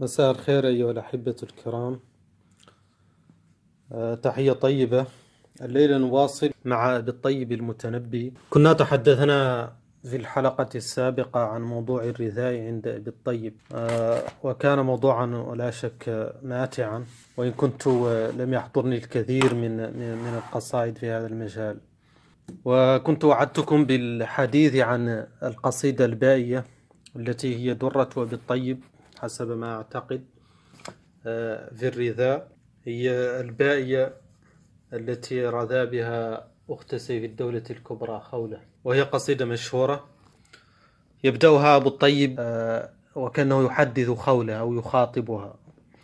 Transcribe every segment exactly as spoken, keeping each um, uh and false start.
مساء الخير أيها الأحبة الكرام. أه تحية طيبة. الليلة نواصل مع بالطيب المتنبي. كنا تحدثنا في الحلقة السابقة عن موضوع الرثاء عند بالطيب، أه وكان موضوعا ولا شك ماتعا، وإن كنت لم يحضرني الكثير من من القصائد في هذا المجال. وكنت وعدتكم بالحديث عن القصيدة البائية التي هي درة بالطيب حسب ما أعتقد في الرثاء، هي البائية التي رثى بها أخت سيف الدولة الكبرى خولة، وهي قصيدة مشهورة يبدأها أبو الطيب وكأنه يحدث خولة أو يخاطبها،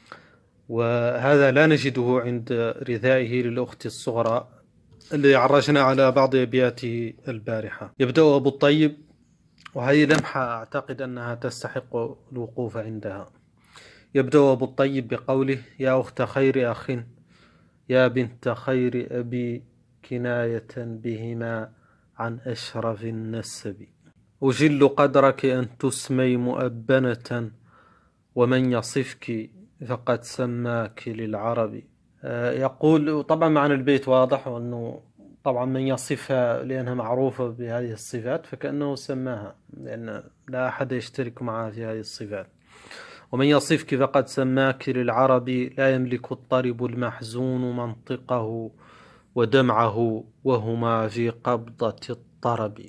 وهذا لا نجده عند رثائه للأخت الصغرى اللي عرجنا على بعض أبياته البارحة. يبدأ أبو الطيب، وهذه لمحة أعتقد أنها تستحق الوقوف عندها. يبدأ أبو الطيب بقوله: يا أخت خير أخ، يا بنت خير أبي، كناية بهما عن أشرف النسب، أجل قدرك أن تسمي مؤبنة، ومن يصفك فقد سماك للعرب. يقول طبعا معنى البيت واضح، وأنه طبعا من يصفها لأنها معروفة بهذه الصفات فكأنه سماها، لأن لا أحد يشترك معها في هذه الصفات. ومن يصفك فقد سماك للعرب، لا يملك الطرب المحزون منطقه ودمعه، وهما في قبضة الطرب.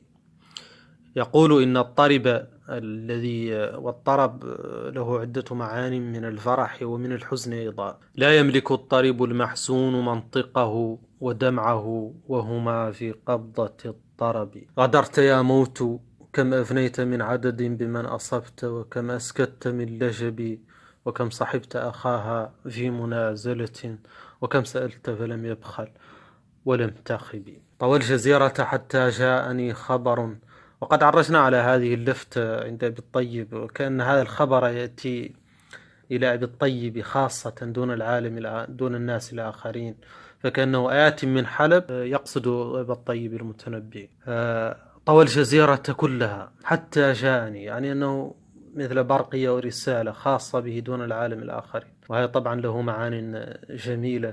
يقول إن الطرب الذي والطرب له عدة معاني من الفرح ومن الحزن أيضا. لا يملك الطرب المحزون منطقه ودمعه، وهما في قبضة الطرب. غدرت يا موت، كم أفنيت من عدد بمن أصبت، وكم أسكت من لجبي، وكم صحبت أخاها في منازلة، وكم سألت فلم يبخل ولم تخبي. طوى الجزيرة حتى جاءني خبر. وقد عرجنا على هذه اللفتة عند أبي الطيب، وكأن هذا الخبر يأتي إلى أبي الطيب خاصة دون العالم دون الناس الآخرين، فكأنه آت من حلب يقصد أبي الطيب المتنبي. طوى الجزيرة كلها حتى جاءني، يعني أنه مثل برقية ورسالة خاصة به دون العالم الآخرين، وهي طبعا له معان جميلة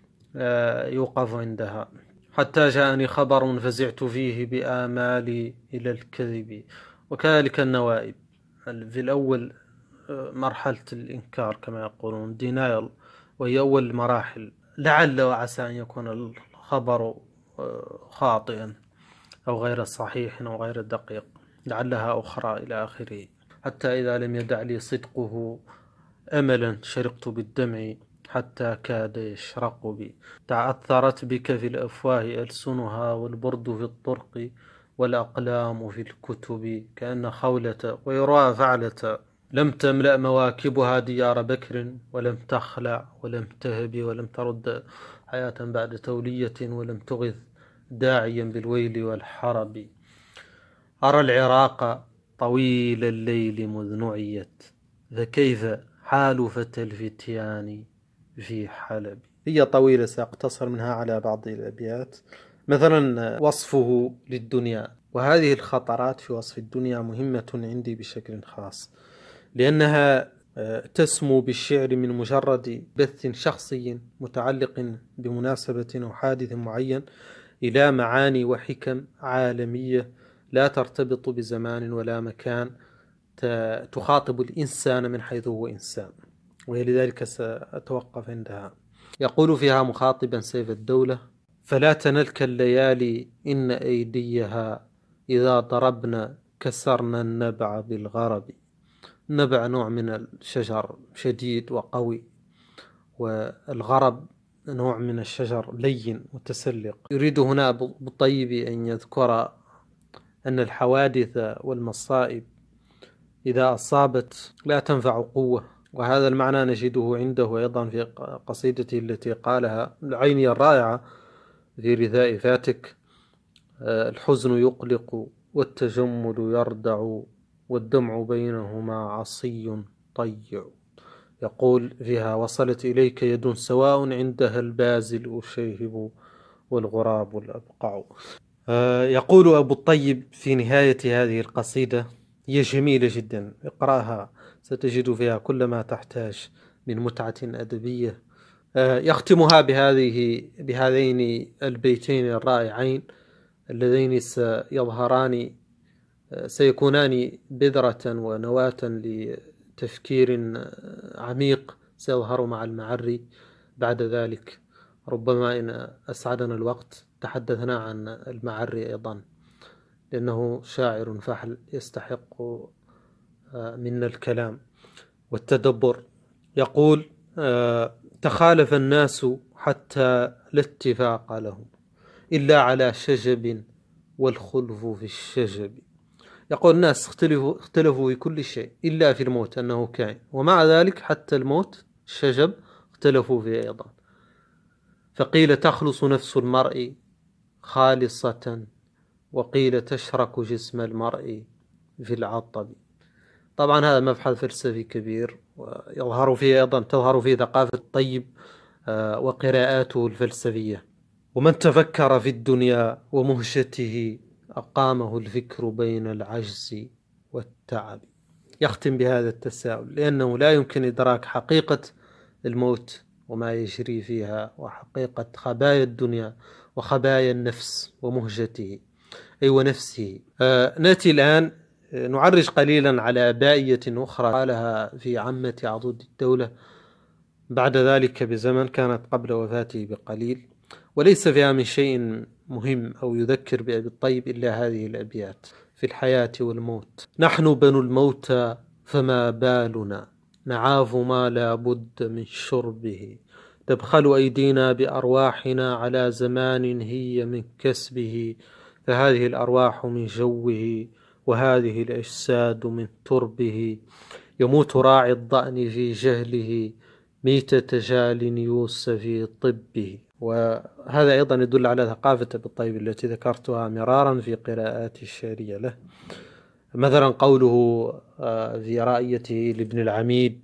يوقف عندها. حتى جاءني خبر فزعت فيه بآمالي إلى الكذب. وكذلك النوائب، في الأول مرحلة الإنكار كما يقولون denial، وهي أول مراحل، لعل وعسى أن يكون الخبر خاطئا أو غير صحيح أو غير دقيق، لعلها أخرى إلى آخره. حتى إذا لم يدع لي صدقه أملا، شرقت بالدمع حتى كاد يشرق بي. تعثرت بك في الأفواه ألسنها، والبرد في الطرق والأقلام في الكتب، كأن خولة ويروى فعلة لم تملأ مواكبها ديار بكر، ولم تخلع ولم تهب، ولم ترد حياة بعد تولية، ولم تغث داعيا بالويل والحرب. أرى العراق طويل الليل مذ نعيت، فكيف حال فتى الفتيان في حلب. هي طويلة سأقتصر منها على بعض الأبيات. مثلا وصفه للدنيا، وهذه الخطرات في وصف الدنيا مهمة عندي بشكل خاص، لأنها تسمو بالشعر من مجرد بث شخصي متعلق بمناسبة أو حادث معين إلى معاني وحكم عالمية لا ترتبط بزمان ولا مكان، تخاطب الإنسان من حيث هو إنسان، ولذلك سأتوقف عندها. يقول فيها مخاطبا سيف الدولة: فلا تنلك الليالي إن أيديها، إذا ضربنا كسرنا النبع بالغرب. النبع نوع من الشجر شديد وقوي، والغرب نوع من الشجر لين متسلق. يريد هنا بالطيب أن يذكر أن الحوادث والمصائب إذا أصابت لا تنفع قوة، وهذا المعنى نجده عنده أيضا في قصيدته التي قالها العينية الرائعة في رثاء فاتك: الحزن يقلق والتجمل يردع، والدمع بينهما عصي طيع. يقول فيها: وصلت إليك يد سواء عندها البازل أشيهب، والغراب الأبقع. يقول أبو الطيب في نهاية هذه القصيدة: هي جميلة جدا، اقرأها ستجد فيها كل ما تحتاج من متعة أدبية. يختمها بهذه بهذين البيتين الرائعين اللذين سيظهران سيكونان بذرة ونواة لتفكير عميق سيظهر مع المعري بعد ذلك. ربما إن أسعدنا الوقت تحدثنا عن المعري أيضا، لأنه شاعر فحل يستحق منا الكلام والتدبر. يقول: تخالف الناس حتى لا اتفاق لهم إلا على شجب والخلف في الشجب. يقول الناس اختلفوا, اختلفوا في كل شيء إلا في الموت أنه كائن، ومع ذلك حتى الموت الشجب اختلفوا فيه أيضا. فقيل تخلص نفس المرء خالصة، وقيل تشرك جسم المرء في العطب. طبعا هذا مبحث فلسفي كبير، ويظهر فيه أيضا تظهر فيه ثقافة الطيب وقراءاته الفلسفية. ومن تفكر في الدنيا ومهجته أقامه الفكر بين العجز والتعب. يختم بهذا التساؤل، لأنه لا يمكن إدراك حقيقة الموت وما يجري فيها، وحقيقة خبايا الدنيا وخبايا النفس ومهجته أي ونفسه. آه نأتي الآن نعرج قليلا على بائية أخرى قالها في عمة عضد الدولة بعد ذلك بزمن، كانت قبل وفاته بقليل، وليس فيها من شيء مهم أو يذكر بأبي الطيب إلا هذه الأبيات: في الحياة والموت نحن بنو الموتى فما بالنا، نعاف ما لا بد من شربه، تبخل أيدينا بأرواحنا على زمان هي من كسبه، فهذه الأرواح من جوه وهذه الأجساد من تربه، يموت راعي الضأن في جهله ميتة جال يوس في طبه. وهذا أيضا يدل على ثقافة أبي الطيب التي ذكرتها مرارا في قراءات الشعرية له. مثلا قوله في رائيته لابن العميد: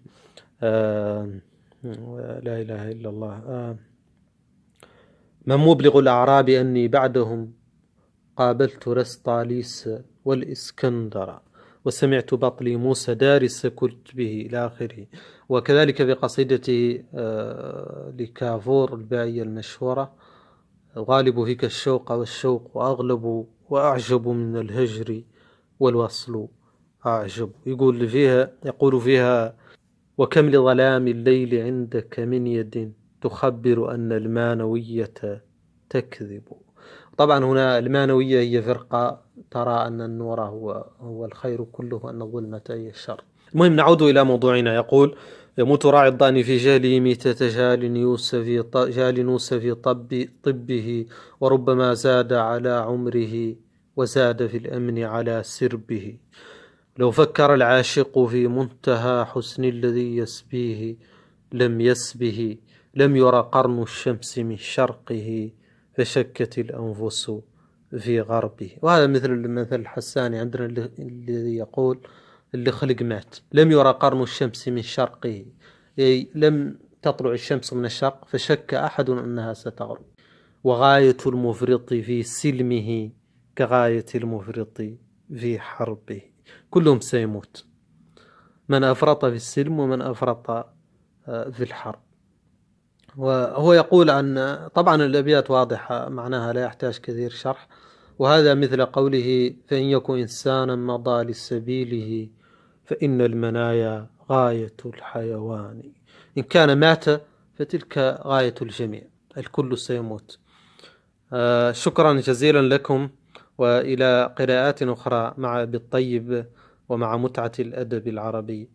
لا إله إلا الله، من مبلغ الأعراب أني بعدهم قابلت رسطاليس والإسكندر، وسمعت بطلي موسى دارس كتبه إلى آخره. وكذلك في قصيدته لكافور البائية المشهورة: غالب فيك الشوق والشوق وأغلب وأعجب من الهجر والوصل أعجب. يقول فيها يقول فيها: وكم لظلام الليل عندك من يد تخبر أن المانوية تكذب. طبعا هنا المانوية هي فرقة ترى أن النور هو هو الخير كله وأن الظلمة هي الشر. المهم نعود إلى موضوعنا. يقول: يموت راعي الضأن في جهله ميتة جال يوس في جال نوس في طب طبه، وربما زاد على عمره وزاد في الأمن على سربه. لو فكر العاشق في منتهى حسن الذي يسبيه لم يسبه، لم يرى قرن الشمس من شرقه فشكت الأنفس في غربه. وهذا مثل المثل الحساني عندنا الذي يقول: اللي خلق مات. لم يرى قرن الشمس من شرقه، أي لم تطلع الشمس من الشرق فشك أحد أنها ستغرب. وغاية المفرط في سلمه كغاية المفرط في حربه. كلهم سيموت، من أفرط في السلم ومن أفرط في الحرب. وهو يقول عن طبعا الأبيات واضحة معناها لا يحتاج كثير شرح، وهذا مثل قوله: فإن يكن إنسانا مضى لسبيله فإن المنايا غاية الحيوان، إن كان مات فتلك غاية الجميع، الكل سيموت. آه شكرا جزيلا لكم، وإلى قراءات أخرى مع أبي الطيب ومع متعة الأدب العربي.